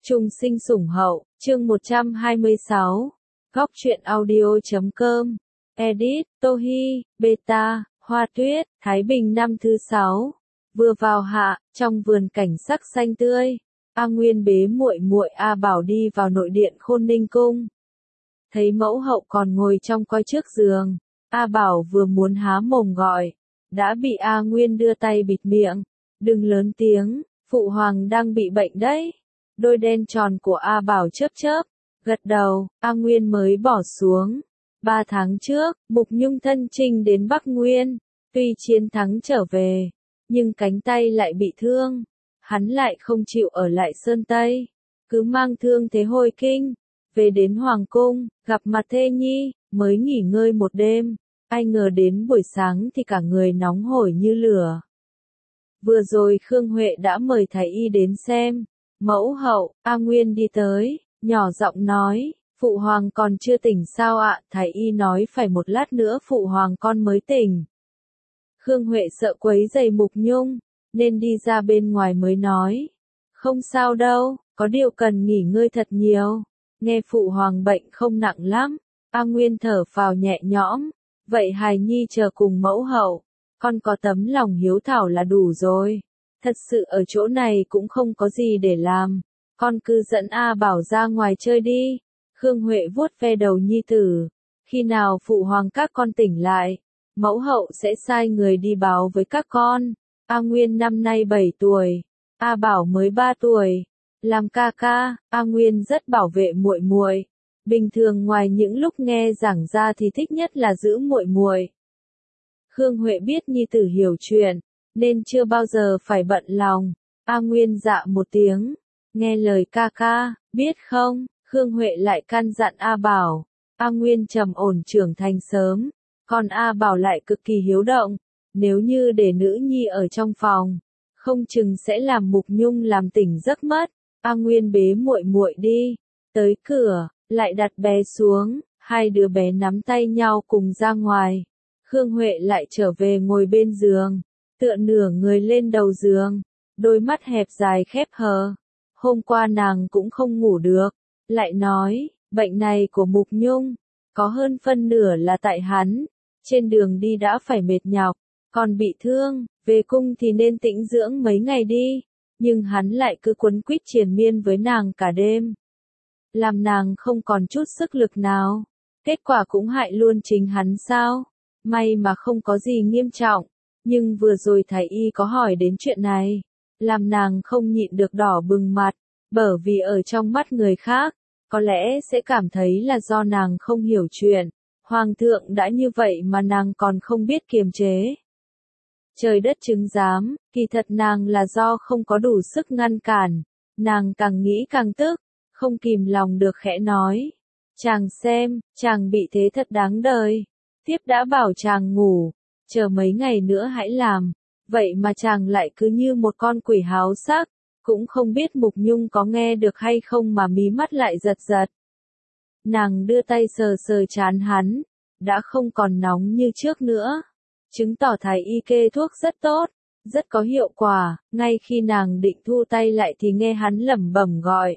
Trung sinh sủng hậu, chương 126. Góc truyện audio.com. Edit, Tohi, Beta, Hoa Tuyết, Thái Bình năm thứ 6. Vừa vào hạ, trong vườn cảnh sắc xanh tươi, A Nguyên bế muội muội A Bảo đi vào nội điện Khôn Ninh cung. Thấy mẫu hậu còn ngồi trong coi trước giường, A Bảo vừa muốn há mồm gọi, đã bị A Nguyên đưa tay bịt miệng. Đừng lớn tiếng, phụ hoàng đang bị bệnh đấy. Đôi đen tròn của A Bảo chớp chớp, gật đầu. A Nguyên mới bỏ xuống. 3 tháng trước, Mục Nhung thân chinh đến Bắc Nguyên, tuy chiến thắng trở về, nhưng cánh tay lại bị thương. Hắn lại không chịu ở lại Sơn Tây, cứ mang thương thế hồi kinh, về đến Hoàng cung, gặp mặt thê nhi, mới nghỉ ngơi một đêm. Ai ngờ đến buổi sáng thì cả người nóng hổi như lửa. Vừa rồi Khương Huệ đã mời thái y đến xem. Mẫu hậu, A Nguyên đi tới, nhỏ giọng nói, phụ hoàng còn chưa tỉnh sao ạ? Thái y nói phải một lát nữa phụ hoàng con mới tỉnh. Khương Huệ sợ quấy rầy Mục Nhung, nên đi ra bên ngoài mới nói, không sao đâu, có điều cần nghỉ ngơi thật nhiều. Nghe phụ hoàng bệnh không nặng lắm, A Nguyên thở phào nhẹ nhõm, vậy hài nhi chờ cùng mẫu hậu, con có tấm lòng hiếu thảo là đủ rồi. Thật sự ở chỗ này cũng không có gì để làm, con cứ dẫn A Bảo ra ngoài chơi đi. Khương Huệ vuốt ve đầu nhi tử, khi nào phụ hoàng các con tỉnh lại, mẫu hậu sẽ sai người đi báo với các con. A Nguyên năm nay 7 tuổi, A Bảo mới 3 tuổi. Làm ca ca, A Nguyên rất bảo vệ muội muội. Bình thường ngoài những lúc nghe giảng ra thì thích nhất là giữ muội muội. Khương Huệ biết nhi tử hiểu chuyện, nên chưa bao giờ phải bận lòng. A Nguyên dạ một tiếng, nghe lời ca ca, biết không? Khương Huệ lại căn dặn A Bảo. A Nguyên trầm ổn trưởng thành sớm, còn A Bảo lại cực kỳ hiếu động. Nếu như để nữ nhi ở trong phòng, không chừng sẽ làm Mục Nhung làm tỉnh giấc mất. A Nguyên bế muội muội đi, tới cửa, lại đặt bé xuống, hai đứa bé nắm tay nhau cùng ra ngoài. Khương Huệ lại trở về ngồi bên giường, tựa nửa người lên đầu giường, đôi mắt hẹp dài khép hờ. Hôm qua nàng cũng không ngủ được, lại nói, bệnh này của Mục Nhung, có hơn phân nửa là tại hắn, trên đường đi đã phải mệt nhọc, còn bị thương, về cung thì nên tĩnh dưỡng mấy ngày đi, nhưng hắn lại cứ quấn quýt triền miên với nàng cả đêm. Làm nàng không còn chút sức lực nào, kết quả cũng hại luôn chính hắn sao, may mà không có gì nghiêm trọng. Nhưng vừa rồi thái y có hỏi đến chuyện này, làm nàng không nhịn được đỏ bừng mặt, bởi vì ở trong mắt người khác, có lẽ sẽ cảm thấy là do nàng không hiểu chuyện. Hoàng thượng đã như vậy mà nàng còn không biết kiềm chế. Trời đất chứng giám, kỳ thật nàng là do không có đủ sức ngăn cản. Nàng càng nghĩ càng tức, không kìm lòng được khẽ nói. Chàng xem, chàng bị thế thật đáng đời. Tiếp đã bảo chàng ngủ, chờ mấy ngày nữa hãy làm. Vậy mà chàng lại cứ như một con quỷ háo sắc, cũng không biết Mục Nhung có nghe được hay không mà mí mắt lại giật giật. Nàng đưa tay sờ sờ trán hắn, đã không còn nóng như trước nữa. Chứng tỏ thái y kê thuốc rất tốt, rất có hiệu quả. Ngay khi nàng định thu tay lại thì nghe hắn lẩm bẩm gọi.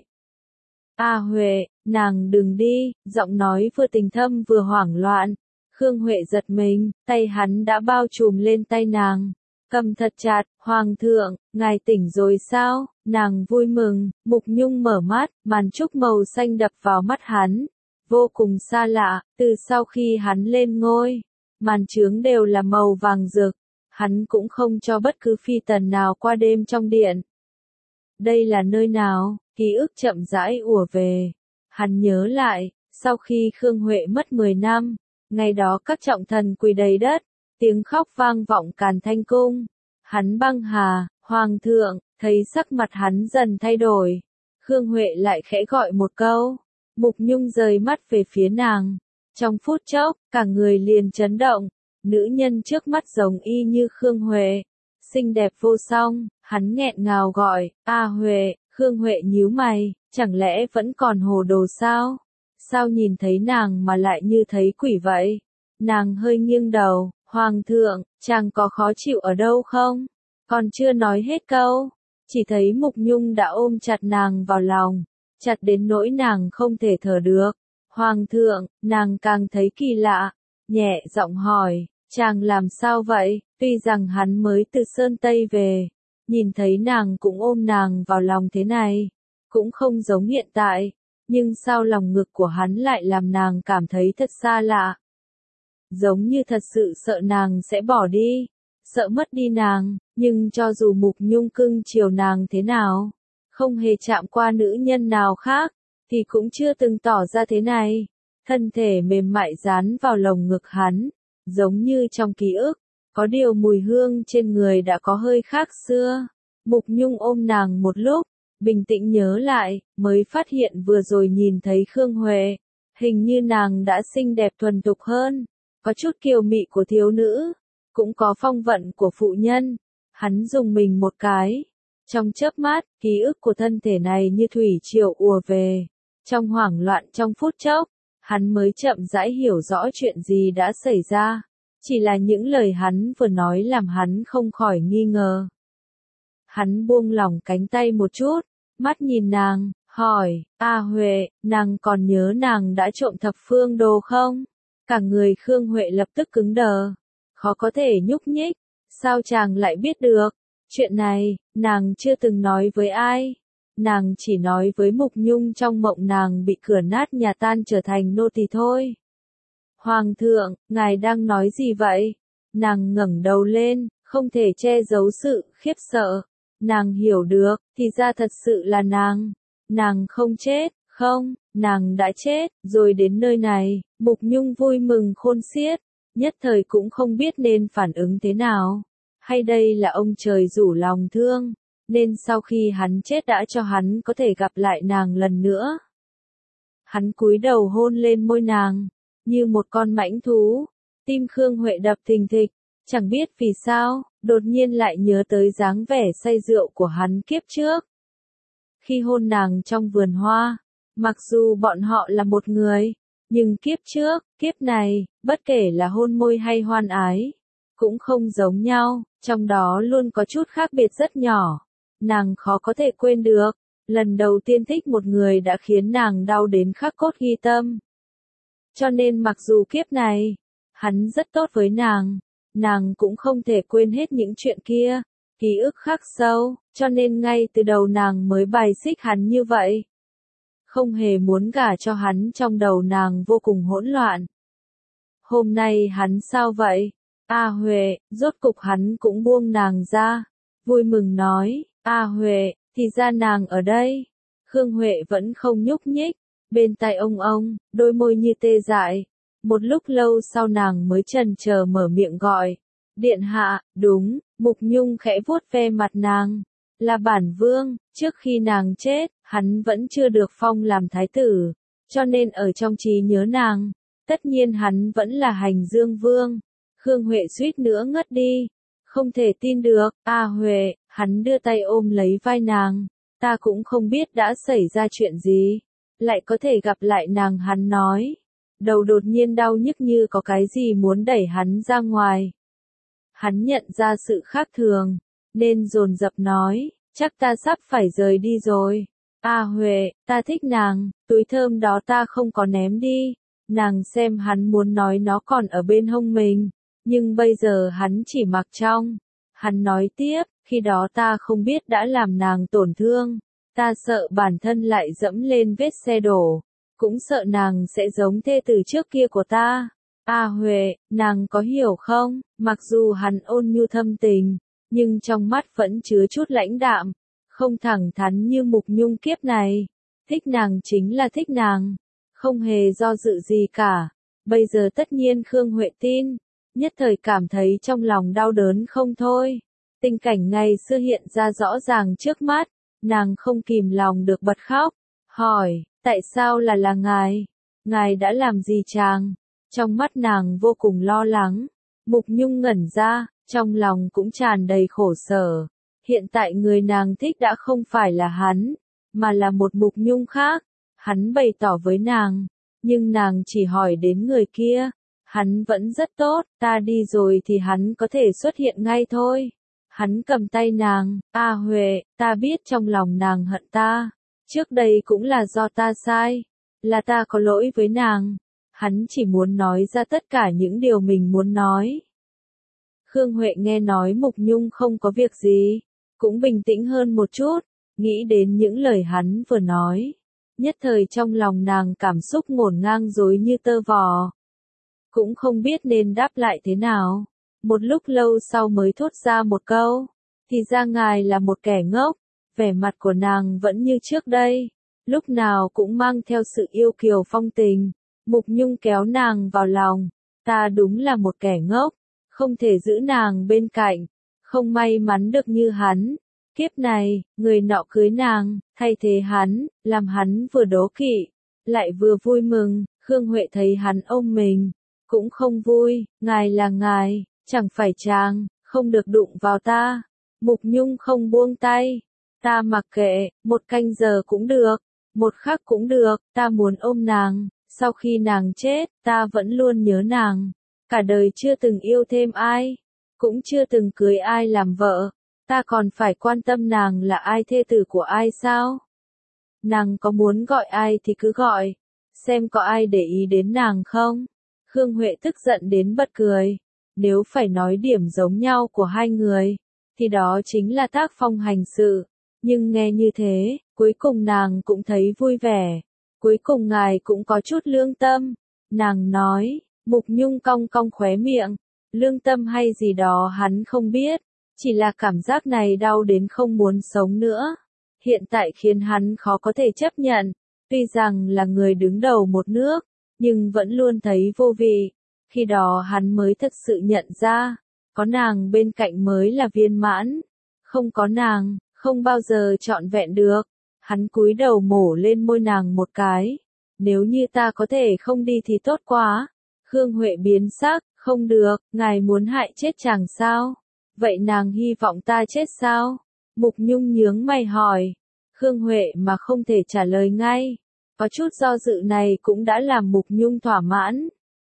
A Huệ, nàng đừng đi, giọng nói vừa tình thâm vừa hoảng loạn. Khương Huệ giật mình, tay hắn đã bao trùm lên tay nàng, cầm thật chặt. Hoàng thượng, ngài tỉnh rồi sao? Nàng vui mừng. Mục Nhung mở mắt, màn trúc màu xanh đập vào mắt hắn, vô cùng xa lạ. Từ sau khi hắn lên ngôi, màn trướng đều là màu vàng rực, hắn cũng không cho bất cứ phi tần nào qua đêm trong điện. Đây là nơi nào? Ký ức chậm rãi ùa về. Hắn nhớ lại, sau khi Khương Huệ mất 10 năm, ngày đó các trọng thần quỳ đầy đất, tiếng khóc vang vọng càn thanh cung. Hắn băng hà, hoàng thượng, thấy sắc mặt hắn dần thay đổi. Khương Huệ lại khẽ gọi một câu. Mục Nhung rời mắt về phía nàng. Trong phút chốc, cả người liền chấn động. Nữ nhân trước mắt giống y như Khương Huệ, xinh đẹp vô song. Hắn nghẹn ngào gọi, A Huệ. Khương Huệ nhíu mày, chẳng lẽ vẫn còn hồ đồ sao? Sao nhìn thấy nàng mà lại như thấy quỷ vậy? Nàng hơi nghiêng đầu, hoàng thượng, chàng có khó chịu ở đâu không? Còn chưa nói hết câu, chỉ thấy Mục Nhung đã ôm chặt nàng vào lòng, chặt đến nỗi nàng không thể thở được. Hoàng thượng, nàng càng thấy kỳ lạ, nhẹ giọng hỏi, chàng làm sao vậy? Tuy rằng hắn mới từ Sơn Tây về, nhìn thấy nàng cũng ôm nàng vào lòng thế này, cũng không giống hiện tại, nhưng sao lòng ngực của hắn lại làm nàng cảm thấy thật xa lạ. Giống như thật sự sợ nàng sẽ bỏ đi, sợ mất đi nàng, nhưng cho dù Mục Nhung cưng chiều nàng thế nào, không hề chạm qua nữ nhân nào khác, thì cũng chưa từng tỏ ra thế này. Thân thể mềm mại dán vào lồng ngực hắn, giống như trong ký ức, có điều mùi hương trên người đã có hơi khác xưa. Mục Nhung ôm nàng một lúc, bình tĩnh nhớ lại, mới phát hiện vừa rồi nhìn thấy Khương Huệ, hình như nàng đã xinh đẹp thuần thục hơn, có chút kiều mị của thiếu nữ, cũng có phong vận của phụ nhân. Hắn dùng mình một cái, trong chớp mắt, ký ức của thân thể này như thủy triều ùa về, trong hoảng loạn trong phút chốc, hắn mới chậm rãi hiểu rõ chuyện gì đã xảy ra, chỉ là những lời hắn vừa nói làm hắn không khỏi nghi ngờ. Hắn buông lỏng cánh tay một chút, mắt nhìn nàng, hỏi, A Huệ, nàng còn nhớ nàng đã trộm thập phương đồ không? Cả người Khương Huệ lập tức cứng đờ, khó có thể nhúc nhích, sao chàng lại biết được? Chuyện này, nàng chưa từng nói với ai. Nàng chỉ nói với Mục Nhung trong mộng nàng bị cửa nát nhà tan trở thành nô tỳ thôi. Hoàng thượng, ngài đang nói gì vậy? Nàng ngẩng đầu lên, không thể che giấu sự khiếp sợ. Nàng hiểu được, thì ra thật sự là nàng. Nàng không chết, không, nàng đã chết, rồi đến nơi này, Mục Nhung vui mừng khôn xiết, nhất thời cũng không biết nên phản ứng thế nào. Hay đây là ông trời rủ lòng thương, nên sau khi hắn chết đã cho hắn có thể gặp lại nàng lần nữa. Hắn cúi đầu hôn lên môi nàng, như một con mãnh thú, tim Khương Huệ đập thình thịch, chẳng biết vì sao, đột nhiên lại nhớ tới dáng vẻ say rượu của hắn kiếp trước. Khi hôn nàng trong vườn hoa, mặc dù bọn họ là một người, nhưng kiếp trước, kiếp này, bất kể là hôn môi hay hoan ái, cũng không giống nhau, trong đó luôn có chút khác biệt rất nhỏ. Nàng khó có thể quên được, lần đầu tiên thích một người đã khiến nàng đau đến khắc cốt ghi tâm. Cho nên mặc dù kiếp này, hắn rất tốt với nàng cũng không thể quên hết những chuyện kia, ký ức khắc sâu, cho nên ngay từ đầu nàng mới bài xích hắn như vậy. Không hề muốn gả cho hắn, trong đầu nàng vô cùng hỗn loạn. Hôm nay hắn sao vậy? A Huệ, rốt cục hắn cũng buông nàng ra, vui mừng nói, A Huệ, thì ra nàng ở đây. Khương Huệ vẫn không nhúc nhích, bên tai ông, đôi môi như tê dại. Một lúc lâu sau nàng mới chần chờ mở miệng gọi, điện hạ, đúng. Mục Nhung khẽ vuốt ve mặt nàng, là bản vương, trước khi nàng chết, hắn vẫn chưa được phong làm thái tử, cho nên ở trong trí nhớ nàng, tất nhiên hắn vẫn là hành dương vương. Khương Huệ suýt nữa ngất đi, không thể tin được. A Huệ, hắn đưa tay ôm lấy vai nàng, ta cũng không biết đã xảy ra chuyện gì, lại có thể gặp lại nàng. Hắn nói, đầu đột nhiên đau nhức như có cái gì muốn đẩy hắn ra ngoài. Hắn nhận ra sự khác thường, nên dồn dập nói, chắc ta sắp phải rời đi rồi. A Huệ, ta thích nàng, túi thơm đó ta không có ném đi. Nàng xem hắn muốn nói nó còn ở bên hông mình, nhưng bây giờ hắn chỉ mặc trong. Hắn nói tiếp, khi đó ta không biết đã làm nàng tổn thương, ta sợ bản thân lại dẫm lên vết xe đổ, cũng sợ nàng sẽ giống thê tử trước kia của ta. A Huệ, nàng có hiểu không, mặc dù hắn ôn nhu thâm tình, nhưng trong mắt vẫn chứa chút lãnh đạm, không thẳng thắn như Mục Nhung kiếp này. Thích nàng chính là thích nàng, không hề do dự gì cả. Bây giờ tất nhiên Khương Huệ tin, nhất thời cảm thấy trong lòng đau đớn không thôi. Tình cảnh ngày xưa hiện ra rõ ràng trước mắt, nàng không kìm lòng được bật khóc, hỏi, tại sao là ngài? Ngài đã làm gì chàng? Trong mắt nàng vô cùng lo lắng. Mục Nhung ngẩn ra, trong lòng cũng tràn đầy khổ sở. Hiện tại người nàng thích đã không phải là hắn, mà là một Mục Nhung khác. Hắn bày tỏ với nàng, nhưng nàng chỉ hỏi đến người kia. Hắn vẫn rất tốt, ta đi rồi thì hắn có thể xuất hiện ngay thôi. Hắn cầm tay nàng, A Huệ, ta biết trong lòng nàng hận ta, Trước đây cũng là do ta sai, là ta có lỗi với nàng. Hắn chỉ muốn nói ra tất cả những điều mình muốn nói. Khương Huệ nghe nói Mục Nhung không có việc gì, cũng bình tĩnh hơn một chút, nghĩ đến những lời hắn vừa nói. Nhất thời trong lòng nàng cảm xúc ngổn ngang rối như tơ vò. Cũng không biết nên đáp lại thế nào. Một lúc lâu sau mới thốt ra một câu, thì ra ngài là một kẻ ngốc. Vẻ mặt của nàng vẫn như trước đây, lúc nào cũng mang theo sự yêu kiều phong tình. Mục Nhung kéo nàng vào lòng, ta đúng là một kẻ ngốc, không thể giữ nàng bên cạnh, không may mắn được như hắn. Kiếp này, người nọ cưới nàng, thay thế hắn, làm hắn vừa đố kỵ, lại vừa vui mừng. Khương Huệ thấy hắn ôm mình, cũng không vui, ngài là ngài, chẳng phải chàng, không được đụng vào ta. Mục Nhung không buông tay, ta mặc kệ, 1 canh giờ cũng được, 1 khắc cũng được, ta muốn ôm nàng. Sau khi nàng chết, ta vẫn luôn nhớ nàng, cả đời chưa từng yêu thêm ai, cũng chưa từng cưới ai làm vợ, ta còn phải quan tâm nàng là ai, thê tử của ai sao? Nàng có muốn gọi ai thì cứ gọi, xem có ai để ý đến nàng không? Khương Huệ tức giận đến bật cười, nếu phải nói điểm giống nhau của hai người, thì đó chính là tác phong hành sự, nhưng nghe như thế, cuối cùng nàng cũng thấy vui vẻ. Cuối cùng ngài cũng có chút lương tâm. Nàng nói, Mục Nhung cong cong khóe miệng. Lương tâm hay gì đó hắn không biết. Chỉ là cảm giác này đau đến không muốn sống nữa. Hiện tại khiến hắn khó có thể chấp nhận. Tuy rằng là người đứng đầu một nước, nhưng vẫn luôn thấy vô vị. Khi đó hắn mới thật sự nhận ra, có nàng bên cạnh mới là viên mãn. Không có nàng, không bao giờ trọn vẹn được. Hắn cúi đầu mổ lên môi nàng một cái. Nếu như ta có thể không đi thì tốt quá. Khương Huệ biến sắc, không được, ngài muốn hại chết chàng sao? Vậy nàng hy vọng ta chết sao? Mục Nhung nhướng mày hỏi. Khương Huệ mà không thể trả lời ngay. Có chút do dự này cũng đã làm Mục Nhung thỏa mãn.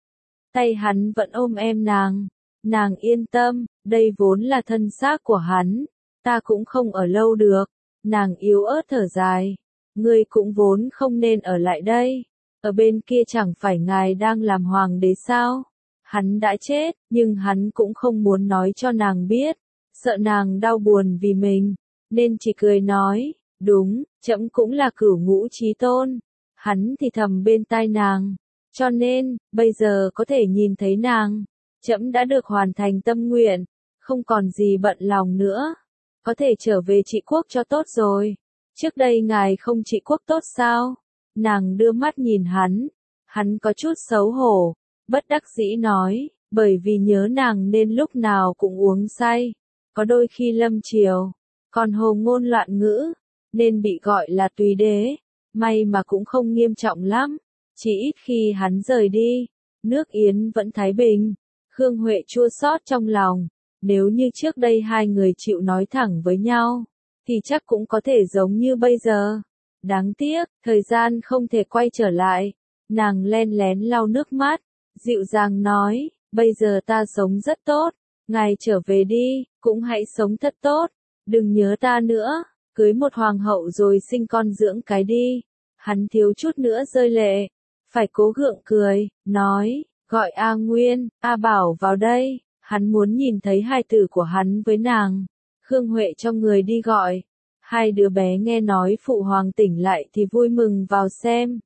Tay hắn vẫn ôm em nàng. Nàng yên tâm, đây vốn là thân xác của hắn. Ta cũng không ở lâu được. Nàng yếu ớt thở dài. Ngươi cũng vốn không nên ở lại đây. Ở bên kia chẳng phải ngài đang làm hoàng đế sao? Hắn đã chết, nhưng hắn cũng không muốn nói cho nàng biết. Sợ nàng đau buồn vì mình. Nên chỉ cười nói, đúng, trẫm cũng là cửu ngũ chí tôn. Hắn thì thầm bên tai nàng. Cho nên, bây giờ có thể nhìn thấy nàng. Trẫm đã được hoàn thành tâm nguyện. Không còn gì bận lòng nữa. Có thể trở về trị quốc cho tốt rồi. Trước đây ngài không trị quốc tốt sao? Nàng đưa mắt nhìn hắn. Hắn có chút xấu hổ. Bất đắc dĩ nói, bởi vì nhớ nàng nên lúc nào cũng uống say. Có đôi khi lâm chiều, còn hồ ngôn loạn ngữ, nên bị gọi là tùy đế. May mà cũng không nghiêm trọng lắm. Chỉ ít khi hắn rời đi, nước Yến vẫn thái bình. Khương Huệ chua xót trong lòng. Nếu như trước đây hai người chịu nói thẳng với nhau, thì chắc cũng có thể giống như bây giờ. Đáng tiếc, thời gian không thể quay trở lại. Nàng len lén lau nước mắt, dịu dàng nói, bây giờ ta sống rất tốt, ngài trở về đi, cũng hãy sống thật tốt, đừng nhớ ta nữa, cưới một hoàng hậu rồi sinh con dưỡng cái đi. Hắn thiếu chút nữa rơi lệ, phải cố gượng cười, nói, gọi A Nguyên, A Bảo vào đây. Hắn muốn nhìn thấy hài tử của hắn với nàng. Khương Huệ cho người đi gọi. Hai đứa bé nghe nói phụ hoàng tỉnh lại thì vui mừng vào xem.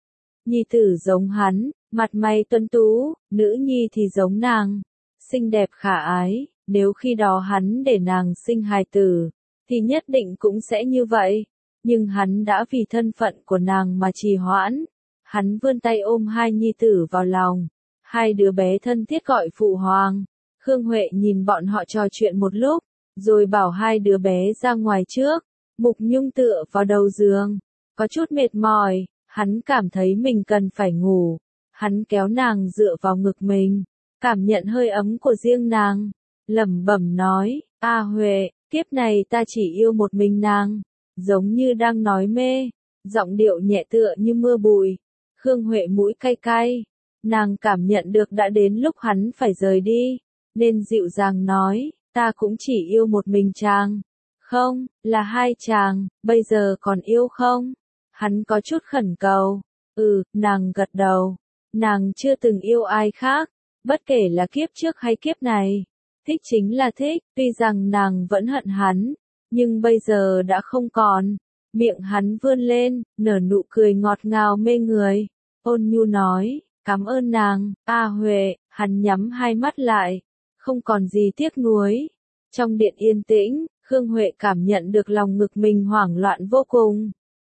Nhi tử giống hắn, mặt mày tuấn tú, nữ nhi thì giống nàng. Xinh đẹp khả ái, nếu khi đó hắn để nàng sinh hài tử, thì nhất định cũng sẽ như vậy. Nhưng hắn đã vì thân phận của nàng mà trì hoãn. Hắn vươn tay ôm hai nhi tử vào lòng. Hai đứa bé thân thiết gọi phụ hoàng. Khương Huệ nhìn bọn họ trò chuyện một lúc, rồi bảo hai đứa bé ra ngoài trước. Mục Nhung tựa vào đầu giường, có chút mệt mỏi, hắn cảm thấy mình cần phải ngủ. Hắn kéo nàng dựa vào ngực mình, cảm nhận hơi ấm của riêng nàng, lẩm bẩm nói, A Huệ, kiếp này ta chỉ yêu một mình nàng, giống như đang nói mê, giọng điệu nhẹ tựa như mưa bụi. Khương Huệ mũi cay cay, nàng cảm nhận được đã đến lúc hắn phải rời đi. Nên dịu dàng nói, ta cũng chỉ yêu một mình chàng. Không, là hai chàng, bây giờ còn yêu không? Hắn có chút khẩn cầu. Nàng gật đầu. Nàng chưa từng yêu ai khác, bất kể là kiếp trước hay kiếp này. Thích chính là thích, tuy rằng nàng vẫn hận hắn, nhưng bây giờ đã không còn. Miệng hắn vươn lên, nở nụ cười ngọt ngào mê người. Ôn nhu nói, cảm ơn nàng, A Huệ. Hắn nhắm hai mắt lại, không còn gì tiếc nuối. Trong điện yên tĩnh, Khương Huệ cảm nhận được lòng ngực mình hoảng loạn vô cùng.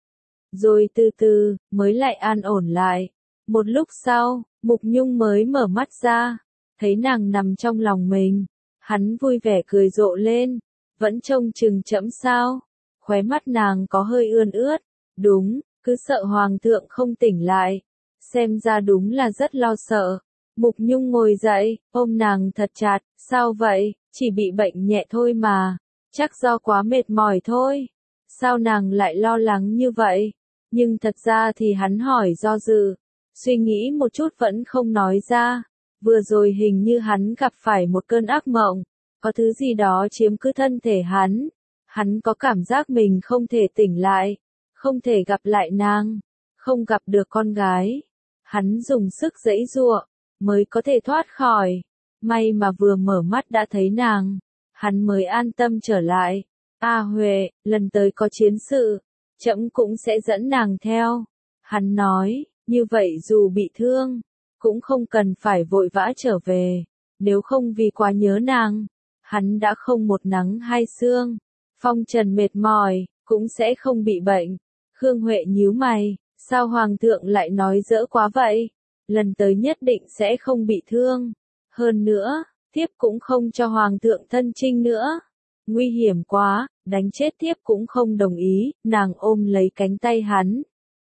Rồi từ từ, mới lại an ổn lại. Một lúc sau, Mục Nhung mới mở mắt ra, thấy nàng nằm trong lòng mình. Hắn vui vẻ cười rộ lên, vẫn trông chừng chẫm sao. Khóe mắt nàng có hơi ươn ướt, đúng, cứ sợ hoàng thượng không tỉnh lại. Xem ra đúng là rất lo sợ. Mục Nhung ngồi dậy, ôm nàng thật chặt, sao vậy, chỉ bị bệnh nhẹ thôi mà, chắc do quá mệt mỏi thôi. Sao nàng lại lo lắng như vậy? Nhưng thật ra thì hắn hỏi do dự, suy nghĩ một chút vẫn không nói ra. Vừa rồi hình như hắn gặp phải một cơn ác mộng, có thứ gì đó chiếm cứ thân thể hắn. Hắn có cảm giác mình không thể tỉnh lại, không thể gặp lại nàng, không gặp được con gái. Hắn dùng sức giãy giụa, mới có thể thoát khỏi. May mà vừa mở mắt đã thấy nàng, hắn mới an tâm trở lại. A Huệ, lần tới có chiến sự, trẫm cũng sẽ dẫn nàng theo. Hắn nói, như vậy dù bị thương, cũng không cần phải vội vã trở về, nếu không vì quá nhớ nàng. Hắn đã không một nắng hai sương, phong trần mệt mỏi, cũng sẽ không bị bệnh. Khương Huệ nhíu mày, sao hoàng thượng lại nói dỡ quá vậy? Lần tới nhất định sẽ không bị thương. Hơn nữa, thiếp cũng không cho hoàng thượng thân chinh nữa. Nguy hiểm quá, đánh chết thiếp cũng không đồng ý. Nàng ôm lấy cánh tay hắn.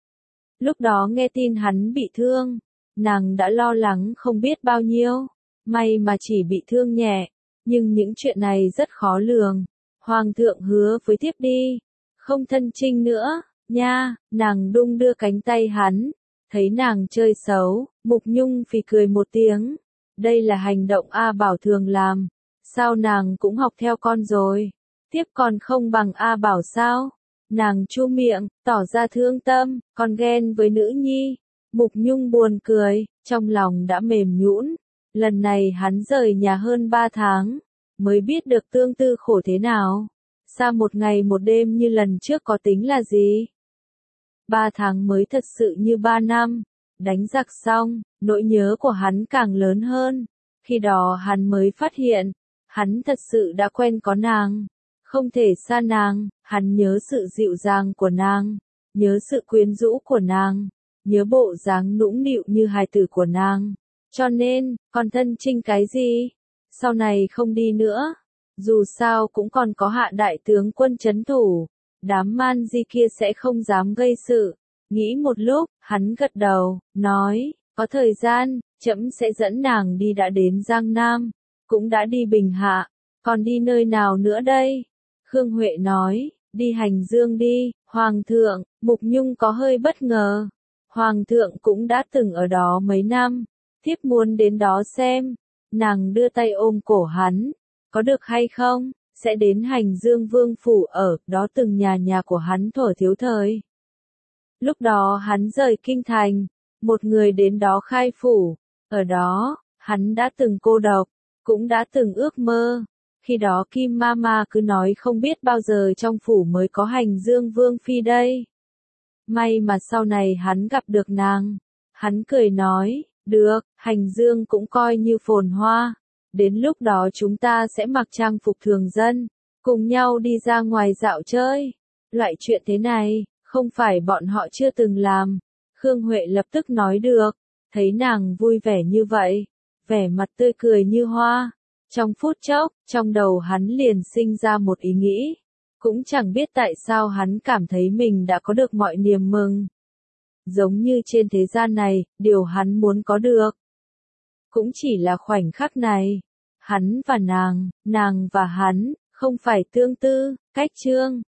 Lúc đó nghe tin hắn bị thương, nàng đã lo lắng không biết bao nhiêu. May mà chỉ bị thương nhẹ, nhưng những chuyện này rất khó lường. Hoàng thượng hứa với thiếp đi, không thân chinh nữa, nha. Nàng đung đưa cánh tay hắn, thấy nàng chơi xấu, Mục Nhung phì cười một tiếng. Đây là hành động A Bảo thường làm, sao nàng cũng học theo con rồi? Tiếp còn không bằng A Bảo sao? Nàng chu miệng, tỏ ra thương tâm, còn ghen với nữ nhi. Mục Nhung buồn cười, trong lòng đã mềm nhũn. Lần này hắn rời nhà hơn 3 tháng, mới biết được tương tư khổ thế nào. Xa một ngày một đêm như lần trước có tính là gì? 3 tháng mới thật sự như 3 năm. Đánh giặc xong, nỗi nhớ của hắn càng lớn hơn. Khi đó hắn mới phát hiện, hắn thật sự đã quen có nàng. Không thể xa nàng, hắn nhớ sự dịu dàng của nàng, nhớ sự quyến rũ của nàng, nhớ bộ dáng nũng nịu như hài tử của nàng. Cho nên, còn thân chinh cái gì? Sau này không đi nữa. Dù sao cũng còn có Hạ đại tướng quân trấn thủ, đám man di kia sẽ không dám gây sự. Nghĩ một lúc, hắn gật đầu, nói, có thời gian, trẫm sẽ dẫn nàng đi. Đã đến Giang Nam, cũng đã đi Bình Hạ, còn đi nơi nào nữa đây? Khương Huệ nói, đi Hành Dương đi, Hoàng thượng. Mục Nhung có hơi bất ngờ. Hoàng thượng cũng đã từng ở đó mấy năm, thiếp muốn đến đó xem. Nàng đưa tay ôm cổ hắn, có được hay không? Sẽ đến Hành Dương vương phủ ở đó, từng nhà của hắn thuở thiếu thời. Lúc đó hắn rời kinh thành, một người đến đó khai phủ. Ở đó, hắn đã từng cô độc, cũng đã từng ước mơ. Khi đó Kim Mama cứ nói không biết bao giờ trong phủ mới có Hành Dương vương phi đây. May mà sau này hắn gặp được nàng. Hắn cười nói, được, Hành Dương cũng coi như phồn hoa. Đến lúc đó chúng ta sẽ mặc trang phục thường dân, cùng nhau đi ra ngoài dạo chơi. Loại chuyện thế này, không phải bọn họ chưa từng làm. Khương Huệ lập tức nói được, thấy nàng vui vẻ như vậy, vẻ mặt tươi cười như hoa. Trong phút chốc, trong đầu hắn liền sinh ra một ý nghĩ. Cũng chẳng biết tại sao hắn cảm thấy mình đã có được mọi niềm mừng. Giống như trên thế gian này, điều hắn muốn có được cũng chỉ là khoảnh khắc này. Hắn và nàng và hắn, không phải tương tư, cách chương.